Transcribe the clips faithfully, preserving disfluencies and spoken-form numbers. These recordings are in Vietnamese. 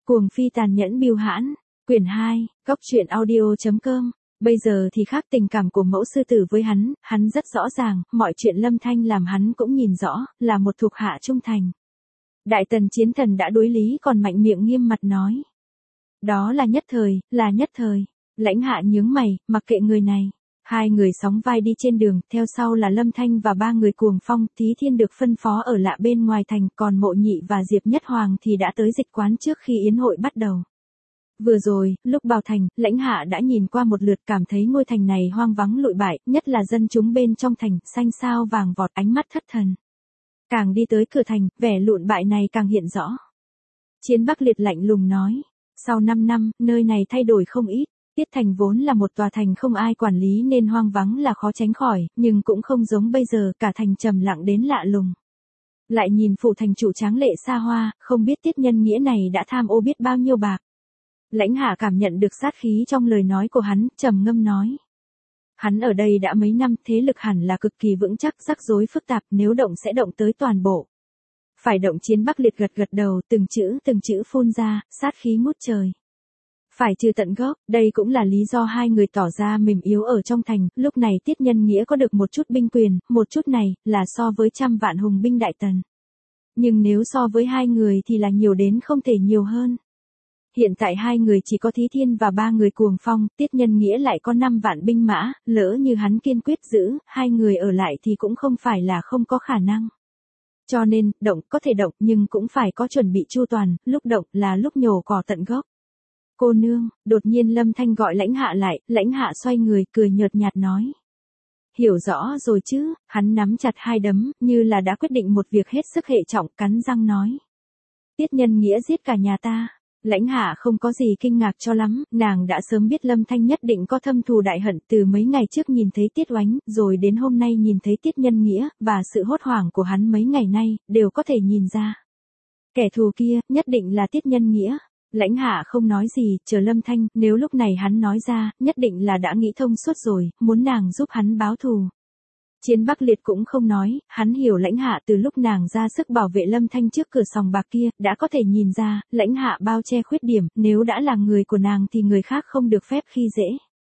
Cuồng phi tàn nhẫn bưu hãn, quyển hai, góc truyện audio.com. Bây giờ thì khác tình cảm của mẫu sư tử với hắn, hắn rất rõ ràng, mọi chuyện Lâm Thanh làm hắn cũng nhìn rõ, là một thuộc hạ trung thành. Đại tần chiến thần đã đối lý còn mạnh miệng nghiêm mặt nói. Đó là nhất thời, là nhất thời. Lãnh Hạ nhướng mày, mặc kệ người này. Hai người sóng vai đi trên đường, theo sau là Lâm Thanh và ba người Cuồng Phong. Thí Thiên được phân phó ở lạ bên ngoài thành, còn Mộ Nhị và Diệp Nhất Hoàng thì đã tới dịch quán trước khi yến hội bắt đầu. Vừa rồi, lúc vào thành, Lãnh Hạ đã nhìn qua một lượt, cảm thấy ngôi thành này hoang vắng lụi bại, nhất là dân chúng bên trong thành, xanh xao vàng vọt, ánh mắt thất thần. Càng đi tới cửa thành, vẻ lụn bại này càng hiện rõ. Chiến Bắc Liệt lạnh lùng nói, sau năm năm, nơi này thay đổi không ít. Tiết Thành vốn là một tòa thành không ai quản lý nên hoang vắng là khó tránh khỏi, nhưng cũng không giống bây giờ, cả thành trầm lặng đến lạ lùng. Lại nhìn phủ thành chủ tráng lệ xa hoa, không biết Tiết Nhân Nghĩa này đã tham ô biết bao nhiêu bạc. Lãnh Hạ cảm nhận được sát khí trong lời nói của hắn, trầm ngâm nói. Hắn ở đây đã mấy năm, thế lực hẳn là cực kỳ vững chắc, rắc rối phức tạp, nếu động sẽ động tới toàn bộ. Phải động. Chiến Bắc Liệt gật gật đầu, từng chữ từng chữ phun ra, sát khí ngút trời. Phải trừ tận gốc, đây cũng là lý do hai người tỏ ra mềm yếu ở trong thành, lúc này Tiết Nhân Nghĩa có được một chút binh quyền, một chút này, là so với trăm vạn hùng binh đại tần. Nhưng nếu so với hai người thì là nhiều đến không thể nhiều hơn. Hiện tại hai người chỉ có Thí Thiên và ba người Cuồng Phong, Tiết Nhân Nghĩa lại có năm vạn binh mã, lỡ như hắn kiên quyết giữ, hai người ở lại thì cũng không phải là không có khả năng. Cho nên, động có thể động nhưng cũng phải có chuẩn bị chu toàn, lúc động là lúc nhổ cỏ tận gốc. Cô nương, đột nhiên Lâm Thanh gọi Lãnh Hạ lại, Lãnh Hạ xoay người, cười nhợt nhạt nói. Hiểu rõ rồi chứ, hắn nắm chặt hai đấm, như là đã quyết định một việc hết sức hệ trọng, cắn răng nói. Tiết Nhân Nghĩa giết cả nhà ta. Lãnh Hạ không có gì kinh ngạc cho lắm, nàng đã sớm biết Lâm Thanh nhất định có thâm thù đại hận, từ mấy ngày trước nhìn thấy Tiết Oánh, rồi đến hôm nay nhìn thấy Tiết Nhân Nghĩa, và sự hốt hoảng của hắn mấy ngày nay, đều có thể nhìn ra. Kẻ thù kia, nhất định là Tiết Nhân Nghĩa. Lãnh Hạ không nói gì, chờ Lâm Thanh, nếu lúc này hắn nói ra, nhất định là đã nghĩ thông suốt rồi, muốn nàng giúp hắn báo thù. Chiến Bắc Liệt cũng không nói, hắn hiểu Lãnh Hạ từ lúc nàng ra sức bảo vệ Lâm Thanh trước cửa sòng bạc kia, đã có thể nhìn ra, Lãnh Hạ bao che khuyết điểm, nếu đã là người của nàng thì người khác không được phép khi dễ.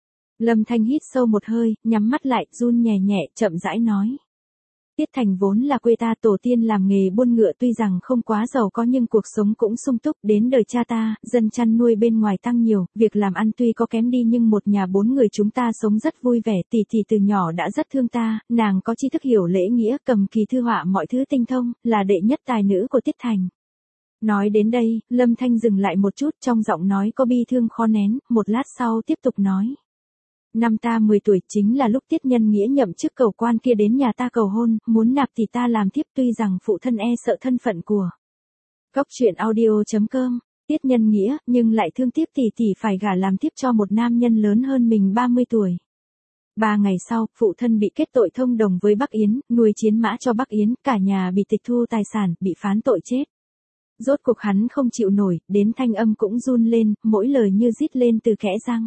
Lâm Thanh hít sâu một hơi, nhắm mắt lại, run nhẹ nhẹ, chậm rãi nói. Tiết Thành vốn là quê ta, tổ tiên làm nghề buôn ngựa, tuy rằng không quá giàu có nhưng cuộc sống cũng sung túc, đến đời cha ta, dân chăn nuôi bên ngoài tăng nhiều, việc làm ăn tuy có kém đi nhưng một nhà bốn người chúng ta sống rất vui vẻ, tỷ tỷ từ nhỏ đã rất thương ta, nàng có tri thức hiểu lễ nghĩa, cầm kỳ thư họa mọi thứ tinh thông, là đệ nhất tài nữ của Tiết Thành. Nói đến đây, Lâm Thanh dừng lại một chút, trong giọng nói có bi thương khó nén, một lát sau tiếp tục nói. Năm ta mười tuổi chính là lúc Tiết Nhân Nghĩa nhậm chức cầu quan kia đến nhà ta cầu hôn, muốn nạp thì ta làm thiếp, tuy rằng phụ thân e sợ thân phận của. Góc truyện audio.com, Tiết Nhân Nghĩa, nhưng lại thương tiếc tỷ tỷ phải gả làm thiếp cho một nam nhân lớn hơn mình ba mươi tuổi. Ba ngày sau, phụ thân bị kết tội thông đồng với Bắc Yến, nuôi chiến mã cho Bắc Yến, cả nhà bị tịch thu tài sản, bị phán tội chết. Rốt cuộc hắn không chịu nổi, đến thanh âm cũng run lên, mỗi lời như rít lên từ kẽ răng.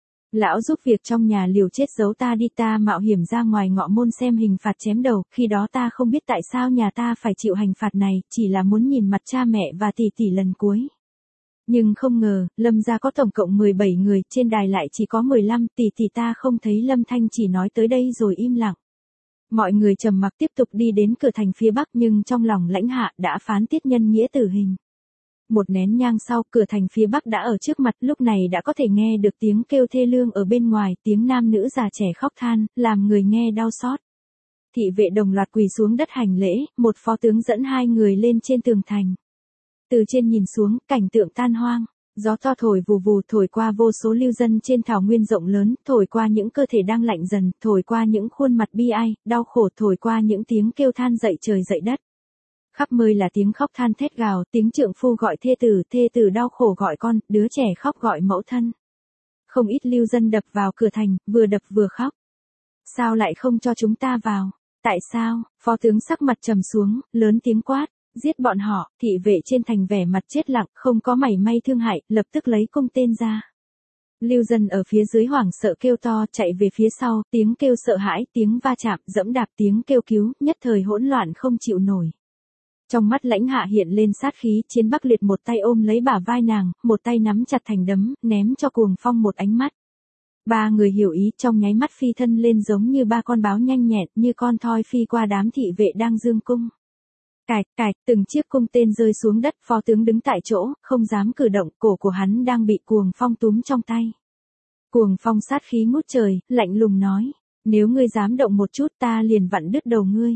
Lão giúp việc trong nhà liều chết giấu ta đi, ta mạo hiểm ra ngoài ngọ môn xem hình phạt chém đầu, khi đó ta không biết tại sao nhà ta phải chịu hành phạt này, chỉ là muốn nhìn mặt cha mẹ và tỷ tỷ lần cuối. Nhưng không ngờ, Lâm gia có tổng cộng mười bảy người, trên đài lại chỉ có mười lăm, tỷ tỷ ta không thấy. Lâm Thanh chỉ nói tới đây rồi im lặng. Mọi người trầm mặc tiếp tục đi đến cửa thành phía bắc, nhưng trong lòng Lãnh Hạ đã phán Tiết Nhân Nghĩa tử hình. Một nén nhang sau, cửa thành phía bắc đã ở trước mặt, lúc này đã có thể nghe được tiếng kêu thê lương ở bên ngoài, tiếng nam nữ già trẻ khóc than, làm người nghe đau xót. Thị vệ đồng loạt quỳ xuống đất hành lễ, một phó tướng dẫn hai người lên trên tường thành. Từ trên nhìn xuống, cảnh tượng tan hoang, gió to thổi vù vù, thổi qua vô số lưu dân trên thảo nguyên rộng lớn, thổi qua những cơ thể đang lạnh dần, thổi qua những khuôn mặt bi ai, đau khổ, thổi qua những tiếng kêu than dậy trời dậy đất. Khắp nơi là tiếng khóc than thét gào, tiếng trượng phu gọi thê tử, thê tử đau khổ gọi con, đứa trẻ khóc gọi mẫu thân. Không ít lưu dân đập vào cửa thành, vừa đập vừa khóc. Sao lại không cho chúng ta vào? Tại sao? Phó tướng sắc mặt trầm xuống, lớn tiếng quát, giết bọn họ. Thị vệ trên thành vẻ mặt chết lặng, không có mảy may thương hại, lập tức lấy cung tên ra. Lưu dân ở phía dưới hoảng sợ kêu to, chạy về phía sau, tiếng kêu sợ hãi, tiếng va chạm, dẫm đạp, tiếng kêu cứu, nhất thời hỗn loạn không chịu nổi. Trong mắt Lãnh Hạ hiện lên sát khí, Chiến Bắc Liệt một tay ôm lấy bả vai nàng, một tay nắm chặt thành đấm, ném cho Cuồng Phong một ánh mắt. Ba người hiểu ý, trong nháy mắt phi thân lên giống như ba con báo nhanh nhẹn, như con thoi phi qua đám thị vệ đang dương cung. Cạch, cạch, từng chiếc cung tên rơi xuống đất, phó tướng đứng tại chỗ, không dám cử động, cổ của hắn đang bị Cuồng Phong túm trong tay. Cuồng Phong sát khí ngút trời, lạnh lùng nói, nếu ngươi dám động một chút ta liền vặn đứt đầu ngươi.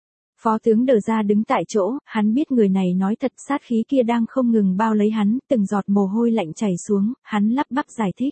Phó tướng Đờ Ra đứng tại chỗ, hắn biết người này nói thật, sát khí kia đang không ngừng bao lấy hắn, từng giọt mồ hôi lạnh chảy xuống, hắn lắp bắp giải thích.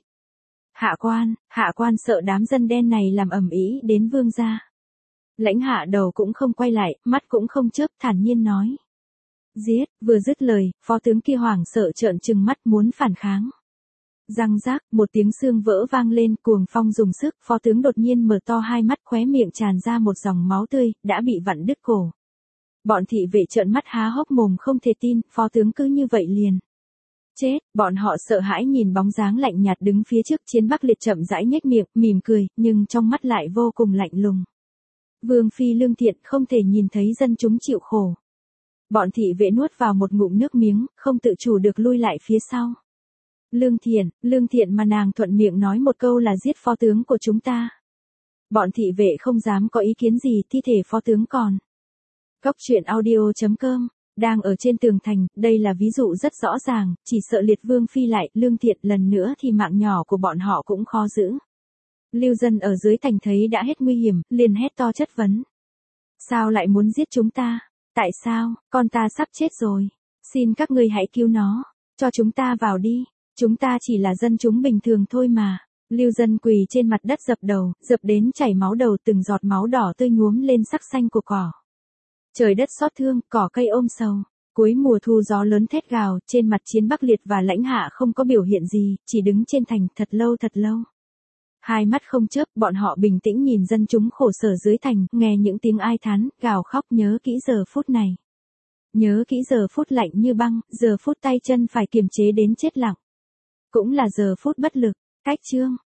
Hạ quan, hạ quan sợ đám dân đen này làm ầm ĩ đến vương gia. Lãnh Hạ đầu cũng không quay lại, mắt cũng không chớp, thản nhiên nói. Giết, vừa dứt lời, phó tướng kia hoảng sợ trợn trừng mắt muốn phản kháng. Răng rác, một tiếng xương vỡ vang lên, Cuồng Phong dùng sức, phó tướng đột nhiên mở to hai mắt, khóe miệng tràn ra một dòng máu tươi, đã bị vặn đứt cổ. Bọn thị vệ trợn mắt há hốc mồm không thể tin, phó tướng cứ như vậy liền. Chết, bọn họ sợ hãi nhìn bóng dáng lạnh nhạt đứng phía trước, Chiến Bắc Liệt chậm rãi nhếch miệng, mỉm cười, nhưng trong mắt lại vô cùng lạnh lùng. Vương phi lương thiện không thể nhìn thấy dân chúng chịu khổ. Bọn thị vệ nuốt vào một ngụm nước miếng, không tự chủ được lui lại phía sau. Lương thiện, lương thiện mà nàng thuận miệng nói một câu là giết phó tướng của chúng ta. Bọn thị vệ không dám có ý kiến gì, thi thể phó tướng còn. Cốc truyện audio chấm com, đang ở trên tường thành, đây là ví dụ rất rõ ràng, chỉ sợ liệt vương phi lại, lương thiện lần nữa thì mạng nhỏ của bọn họ cũng khó giữ. Lưu dân ở dưới thành thấy đã hết nguy hiểm, liền hét to chất vấn. Sao lại muốn giết chúng ta? Tại sao, con ta sắp chết rồi. Xin các ngươi hãy cứu nó, cho chúng ta vào đi. Chúng ta chỉ là dân chúng bình thường thôi mà. Lưu dân quỳ trên mặt đất dập đầu, dập đến chảy máu đầu, từng giọt máu đỏ tươi nhuốm lên sắc xanh của cỏ. Trời đất xót thương, cỏ cây ôm sầu. Cuối mùa thu gió lớn thét gào, trên mặt Chiến Bắc Liệt và Lãnh Hạ không có biểu hiện gì, chỉ đứng trên thành thật lâu thật lâu. Hai mắt không chớp, bọn họ bình tĩnh nhìn dân chúng khổ sở dưới thành, nghe những tiếng ai thán, gào khóc, nhớ kỹ giờ phút này. Nhớ kỹ giờ phút lạnh như băng, giờ phút tay chân phải kiềm chế đến chết lặng. Cũng là giờ phút bất lực. Cách chương